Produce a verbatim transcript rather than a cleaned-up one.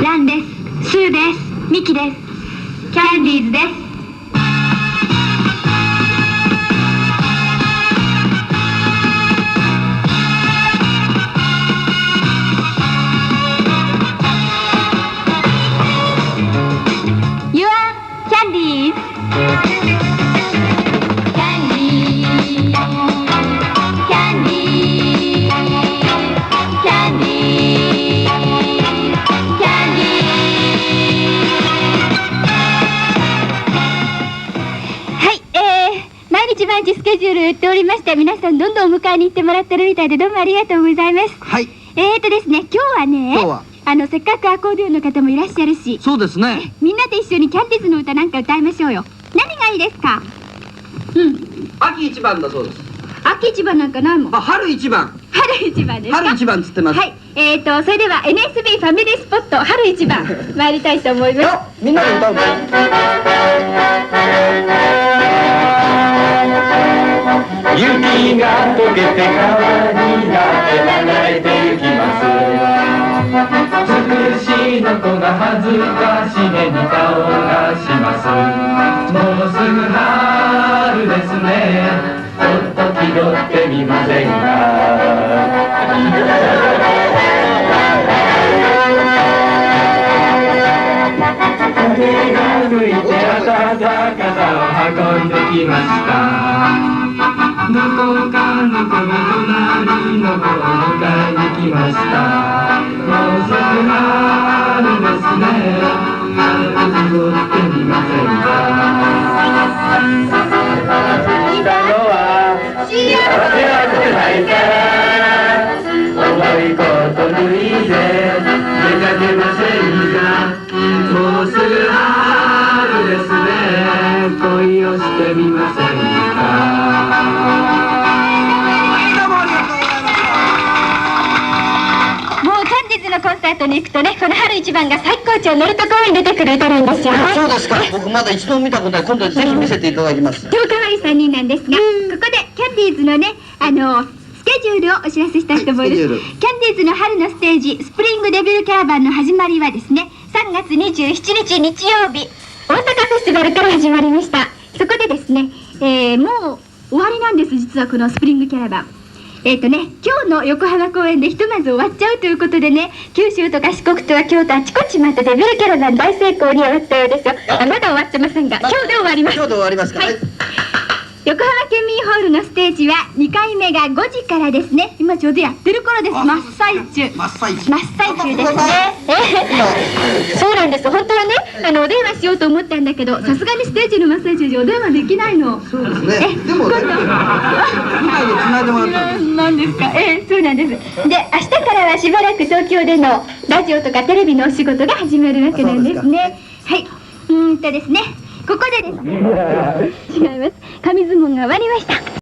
ランです。スーです。ミキです。キャンディーズです。You are Candies. Candy, Candy, Candy, Candy. はい、えー、毎日毎日スケジュール言っておりまして、皆さんどんどんお迎えに行ってもらってるみたいで、どうもありがとうございます。 はい。 えーとですね、今日はね、 今日はあのせっかくアコーディオンの方もいらっしゃるし、 そうですね。 みんなで一緒にキャンディーズの歌なんか歌いましょうよ。何がいいですか？うん。 秋一番だそうです。 秋一番なんかないもん。 あ、春一番。 春一番ですか？ 春一番つってます。 はい。えーとそれでは エヌエスビー ファミリースポット春一番参りたいと思います。 よ、みんなで歌う。 雪が溶けて川になって流れてゆきます。つくしの子が恥ずかしげに顔がします。もうすぐ春ですね。ちょっと気取ってみませんか。風が吹いて暖かさを運んできました。どこかの子が隣の子を迎えに来ました。もうすぐ春ですね。早く気取ってみませんか。来たのは幸せないから重いこと脱いで出かけませんか。もうすぐ春ですね。恋をしてみませんか。 のコンサートに行くとね、この春一番が最高潮乗るところに出てくる歌なんですよ。 そうですか。僕まだ一度も見たことない。今度ぜひ見せていただきます。 超可愛いさんにんなんですが、ここでキャンディーズのね、あのスケジュールをお知らせしたいと思います。はい、キャンディーズの春のステージ、スプリングデビューキャラバンの始まりはですね、さんがつにじゅうしちにち日曜日、大阪フェスティバルから始まりました。そこでですね、えー、もう終わりなんです、実はこのスプリングキャラバン。えっとね、今日の横浜公演でひとまず終わっちゃうということでね、九州とか四国とか京都あちこちまたデビューキャラバン大成功に終わったようですよ。あ、まだ終わってませんが、今日で終わります。 今日で終わりますか。はい。 横浜県民ホールのステージはにかいめがごじからですね。今ちょうどやってる頃です。真っ最中。 真っ最中。 真っ最中ですね。えー、そうなんです。本当はね、あのお電話しようと思ったんだけど、さすがにステージの真っ最中じゃお電話できないの。 そうですね。 え、 でもね、 今度つないでもらったんです。 なんですか。えー、そうなんです。で、明日からはしばらく東京でのラジオとかテレビのお仕事が始まるわけなんですね。はい。うーんとですね。ここでですね。違います。紙相撲が終わりました。